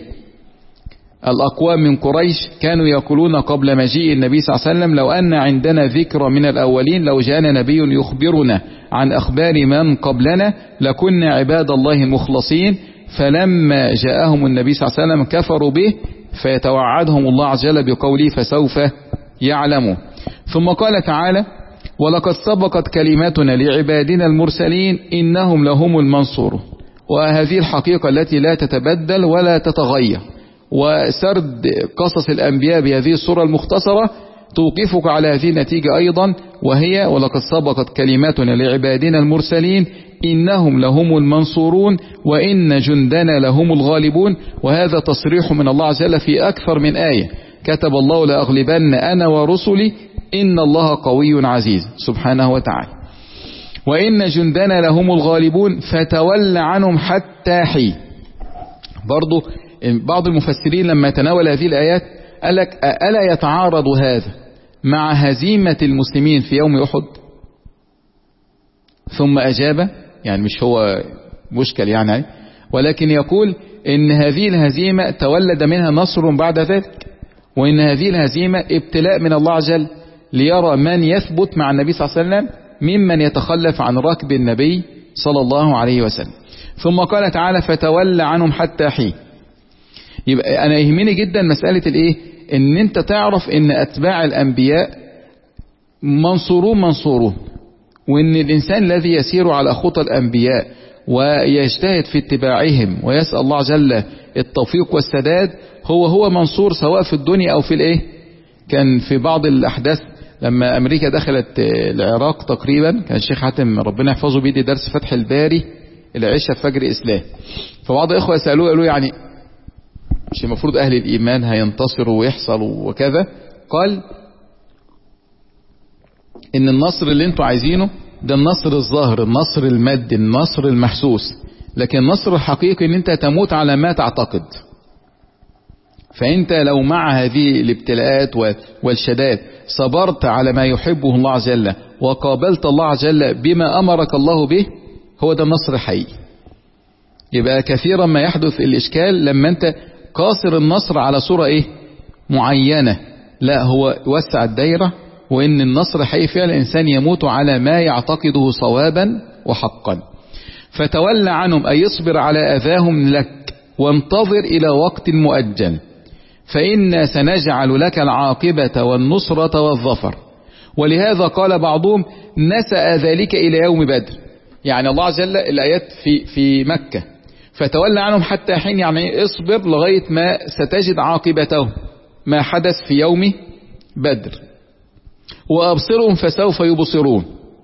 S1: الأقوام من قريش كانوا يقولون قبل مجيء النبي صلى الله عليه وسلم لو أن عندنا ذكر من الأولين لو جاءنا نبي يخبرنا عن أخبار من قبلنا لكنا عباد الله المخلصين. فلما جاءهم النبي صلى الله عليه وسلم كفروا به فيتوعدهم الله عز وجل بقوله فسوف يعلموا. ثم قال تعالى ولقد سبقت كلماتنا لعبادنا المرسلين إنهم لهم المنصورون. وهذه الحقيقة التي لا تتبدل ولا تتغير. وسرد قصص الأنبياء بهذه الصورة المختصرة توقفك على هذه النتيجة أيضا، وهي ولقد سبقت كلماتنا لعبادنا المرسلين إنهم لهم المنصورون وإن جندنا لهم الغالبون. وهذا تصريح من الله عز وجل في أكثر من آية كتب الله لأغلبن أنا ورسلي إن الله قوي عزيز سبحانه وتعالى. وإن جندنا لهم الغالبون فتول عنهم حتى حين. برضو بعض المفسرين لما تناول هذه الآيات قال لك ألا يتعارض هذا مع هزيمة المسلمين في يوم أحد؟ ثم أجاب، يعني مش هو مشكل يعني، ولكن يقول إن هذه الهزيمة تولد منها نصر بعد ذلك، وإن هذه الهزيمة ابتلاء من الله عز وجل ليرى من يثبت مع النبي صلى الله عليه وسلم ممن يتخلف عن ركب النبي صلى الله عليه وسلم. ثم قال تعالى فتولى عنهم حتى حين. يبقى أنا يهمني جدا مسألة الإيه؟ إن أنت تعرف إن أتباع الأنبياء منصورون منصورون، وإن الإنسان الذي يسير على خطى الأنبياء ويجتهد في اتباعهم ويسأل الله جل التوفيق والسداد هو هو منصور سواء في الدنيا أو في الإيه. كان في بعض الأحداث لما أمريكا دخلت العراق تقريبا، كان الشيخ حاتم ربنا يحفظه بيدي درس فتح الباري العشاء فجر إسلام، فبعض إخوة سألوه قالوا يعني مش المفروض أهل الإيمان هينتصروا ويحصلوا وكذا؟ قال إن النصر اللي انتوا عايزينه ده النصر الظاهر، النصر المادي، النصر المحسوس، لكن النصر الحقيقي ان انت تموت على ما تعتقد. فانت لو مع هذه الابتلاءات والشدائد صبرت على ما يحبه الله عز وجل وقابلت الله عز وجل بما امرك الله به، هو ده النصر الحقيقي. يبقى كثيرا ما يحدث الاشكال لما انت قاصر النصر على صورة ايه معينة، لا هو وسع الدايرة، وإن النصر حقيقي فيها الإنسان يموت على ما يعتقده صوابا وحقا. فتولى عنهم أي يصبر على أذاهم لك وانتظر إلى وقت مؤجل، فإنا سنجعل لك العاقبة والنصرة والظفر. ولهذا قال بعضهم نسأ ذلك إلى يوم بدر، يعني الله عز وجل الآيات في, في مكة فتولى عنهم حتى حين، يعني اصبر لغاية ما ستجد عاقبته ما حدث في يوم بدر. وأبصرهم فسوف يبصرون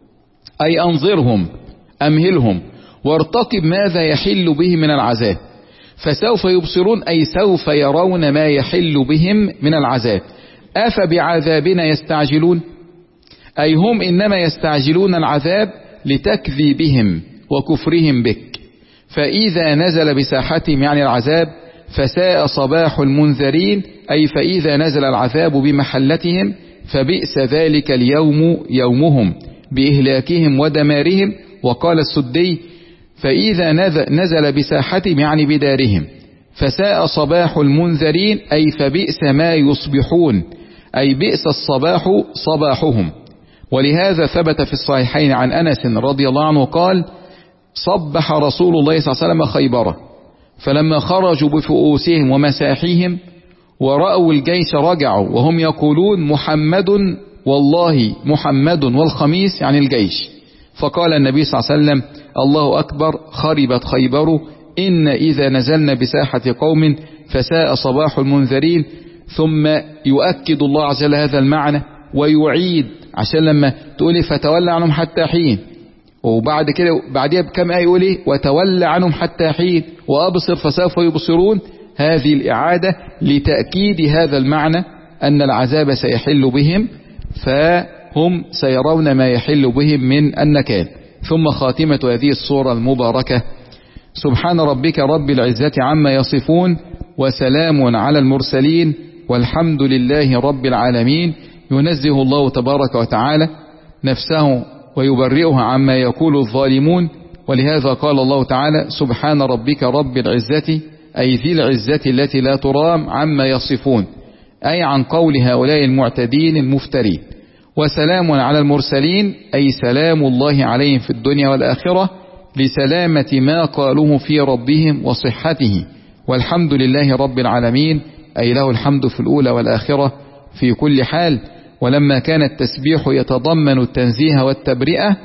S1: أي أنظرهم أمهلهم وارتقب ماذا يحل به من العذاب. فسوف يبصرون أي سوف يرون ما يحل بهم من العذاب. أفبعذابنا يستعجلون أي هم إنما يستعجلون العذاب لتكذيبهم وكفرهم بك. فإذا نزل بساحتهم يعني العذاب فساء صباح المنذرين أي فإذا نزل العذاب بمحلتهم فبئس ذلك اليوم يومهم بإهلاكهم ودمارهم. وقال السدي فإذا نزل بساحتهم يعني بدارهم فساء صباح المنذرين أي فبئس ما يصبحون أي بئس الصباح صباحهم. ولهذا ثبت في الصحيحين عن أنس رضي الله عنه قال صبح رسول الله صلى الله عليه وسلم خيبر فلما خرجوا بفؤوسهم ومساحيهم ورأوا الجيش رجعوا وهم يقولون محمد والله محمد والخميس يعني الجيش. فقال النبي صلى الله عليه وسلم الله أكبر خربت خيبر إن إذا نزلنا بساحة قوم فساء صباح المنذرين. ثم يؤكد الله عز وجل هذا المعنى ويعيد عشان لما تقولي فتولى عنهم حتى حين، وبعد كده بعدها بكم آية يقولي وتولى عنهم حتى حين وأبصر فسوف يبصرون. هذه الإعادة لتأكيد هذا المعنى أن العذاب سيحل بهم فهم سيرون ما يحل بهم من النكال. ثم خاتمة هذه الصورة المباركة سبحان ربك رب العزة عما يصفون وسلام على المرسلين والحمد لله رب العالمين. ينزه الله تبارك وتعالى نفسه ويبرئها عما يقول الظالمون. ولهذا قال الله تعالى سبحان ربك رب العزة أي ذي العزة التي لا ترام عما يصفون أي عن قول هؤلاء المعتدين المفترين. وسلام على المرسلين أي سلام الله عليهم في الدنيا والآخرة لسلامة ما قالوه في ربهم وصحته. والحمد لله رب العالمين أي له الحمد في الأولى والآخرة في كل حال. ولما كان التسبيح يتضمن التنزيه والتبرئة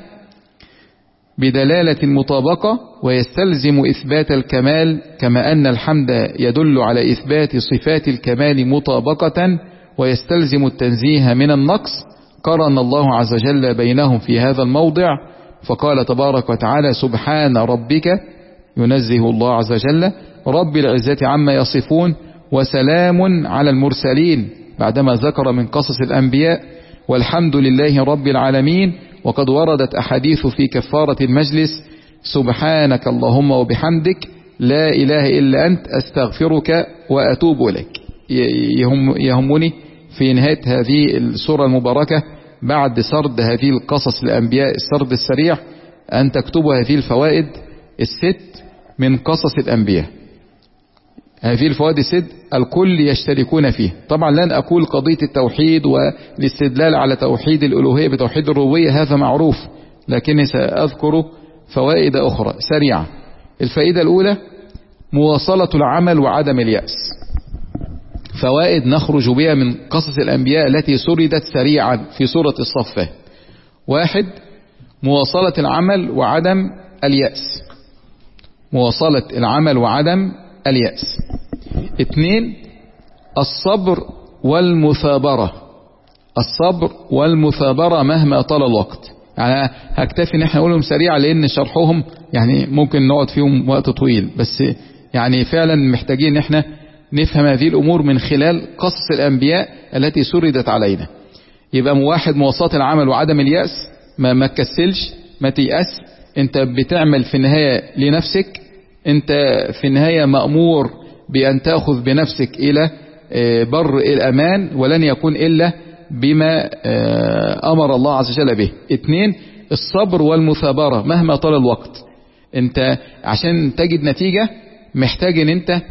S1: بدلالة المطابقة ويستلزم إثبات الكمال كما أن الحمد يدل على إثبات صفات الكمال مطابقة ويستلزم التنزيه من النقص، قرن الله عز وجل بينهم في هذا الموضع فقال تبارك وتعالى سبحان ربك ينزه الله عز وجل رب العزة عما يصفون وسلام على المرسلين بعدما ذكر من قصص الأنبياء والحمد لله رب العالمين. وقد وردت أحاديث في كفارة المجلس سبحانك اللهم وبحمدك لا إله إلا أنت أستغفرك وأتوب إليك. يهم يهمني في نهاية هذه السورة المباركة بعد سرد هذه القصص الأنبياء السرد السريع أن تكتبوا هذه الفوائد الست من قصص الأنبياء. هذه الفوائد الست الكل يشتركون فيه. طبعا لن أقول قضية التوحيد والاستدلال على توحيد الألوهية بتوحيد الربوبية، هذا معروف، لكني سأذكر فوائد أخرى سريعة. الفائدة الأولى مواصلة العمل وعدم اليأس. فوائد نخرج بها من قصص الأنبياء التي سردت سريعا في سورة الصفات. واحد، مواصلة العمل وعدم اليأس. مواصلة العمل وعدم اليأس. اثنين، الصبر والمثابرة. الصبر والمثابرة مهما طال الوقت. يعني هكتفي ان احنا نقولهم سريعا لان شرحهم يعني ممكن نقعد فيهم وقت طويل، بس يعني فعلا محتاجين ان احنا نفهم هذه الامور من خلال قصص الانبياء التي سردت علينا. يبقى واحد، مواصلة العمل وعدم اليأس، ما ما تكسلش، ما تيأس. انت بتعمل في النهاية لنفسك، انت في النهاية مأمور بأن تأخذ بنفسك إلى بر الأمان، ولن يكون إلا بما أمر الله عز وجل به. اثنين، الصبر والمثابرة مهما طال الوقت. انت عشان تجد نتيجة محتاج ان انت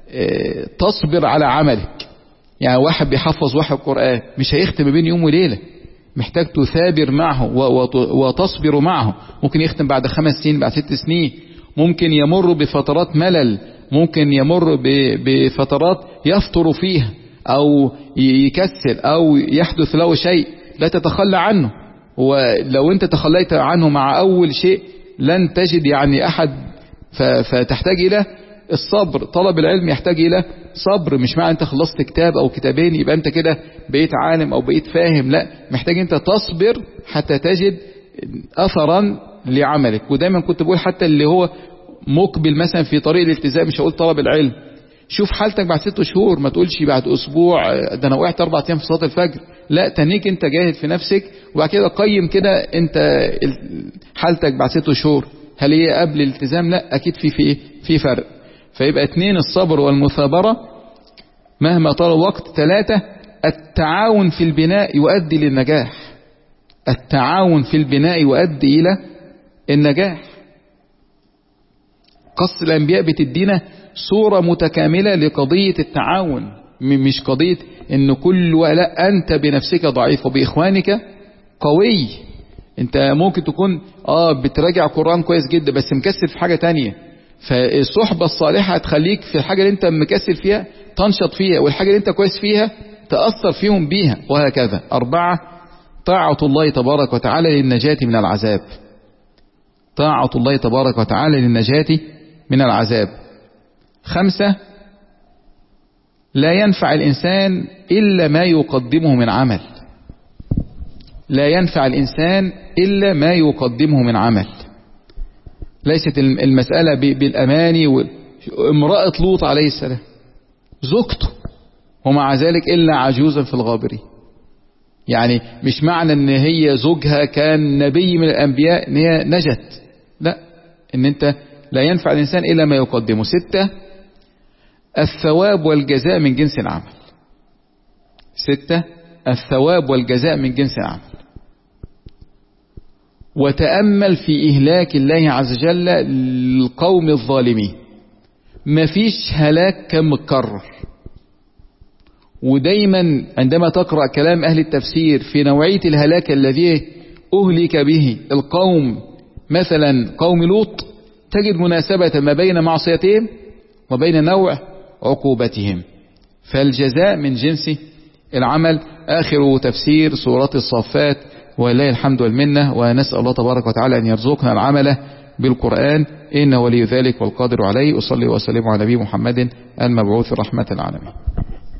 S1: تصبر على عملك. يعني واحد بيحفظ واحد قرآن مش هيختم بين يوم وليلة، محتاج تثابر معه وتصبر معه. ممكن يختم بعد خمس سنين، بعد ست سنين، ممكن يمر بفترات ملل، ممكن يمر بفترات يفطر فيها او يكسل او يحدث له شيء لا تتخلى عنه. ولو انت تخليت عنه مع اول شيء لن تجد يعني احد، فتحتاج الى الصبر. طلب العلم يحتاج الى صبر. مش معنى انت خلصت كتاب او كتابين يبقى انت كده بقيت عالم او بقيت فاهم، لا، محتاج انت تصبر حتى تجد اثرا لعملك. ودايما كنت بقول حتى اللي هو مقبل مثلا في طريق الالتزام، مش هقول طلب العلم، شوف حالتك بعد ست شهور، ما تقولش بعد اسبوع ده انا وقعت اربع ايام في صلاة الفجر، لا، تنيك انت جاهد في نفسك وبعد كده قيم كده انت حالتك بعد ست شهور، هل هي قبل الالتزام؟ لا، اكيد في في في فرق. فيبقى اتنين، الصبر والمثابرة مهما طال الوقت. ثلاثة، التعاون في البناء يؤدي للنجاح. التعاون في البناء يؤدي الى النجاح. قصص الانبياء بتدينا صورة متكاملة لقضية التعاون، مش قضية ان كل ولا انت بنفسك ضعيف وباخوانك قوي. انت ممكن تكون اه بتراجع قرآن كويس جدا بس مكسل في حاجة تانية، فالصحبة الصالحة هتخليك في الحاجة اللي انت مكسل فيها تنشط فيها، والحاجة اللي انت كويس فيها تأثر فيهم بيها، وهكذا. أربعة، طاعة الله تبارك وتعالى للنجاة من العذاب. طاعة الله تبارك وتعالى للنجاة من العذاب. خمسة، لا ينفع الإنسان إلا ما يقدمه من عمل. لا ينفع الإنسان إلا ما يقدمه من عمل. ليست المسألة بالأماني. امرأة لوط عليه السلام زوجته ومع ذلك إلا عجوزا في الغابرين. يعني مش معنى ان هي زوجها كان نبي من الأنبياء ان هي نجت، لا، ان انت لا ينفع الإنسان إلا ما يقدمه. ستة، الثواب والجزاء من جنس العمل. ستة، الثواب والجزاء من جنس العمل. وتأمل في إهلاك الله عز وجل للقوم الظالمين. مفيش هلاك كان متكرر. ودايما عندما تقرأ كلام أهل التفسير في نوعية الهلاك الذي أهلك به القوم، مثلا قوم لوط، تجد مناسبة ما بين معصيتهم وبين نوع عقوبتهم. فالجزاء من جنس العمل. آخر تفسير سورة الصفات، ولله الحمد والمنة، ونسأل الله تبارك وتعالى أن يرزقنا العمل بالقرآن، إنه ولي ذلك والقادر عليه. أصلي وسلم على نبي محمد المبعوث رحمة العالمين.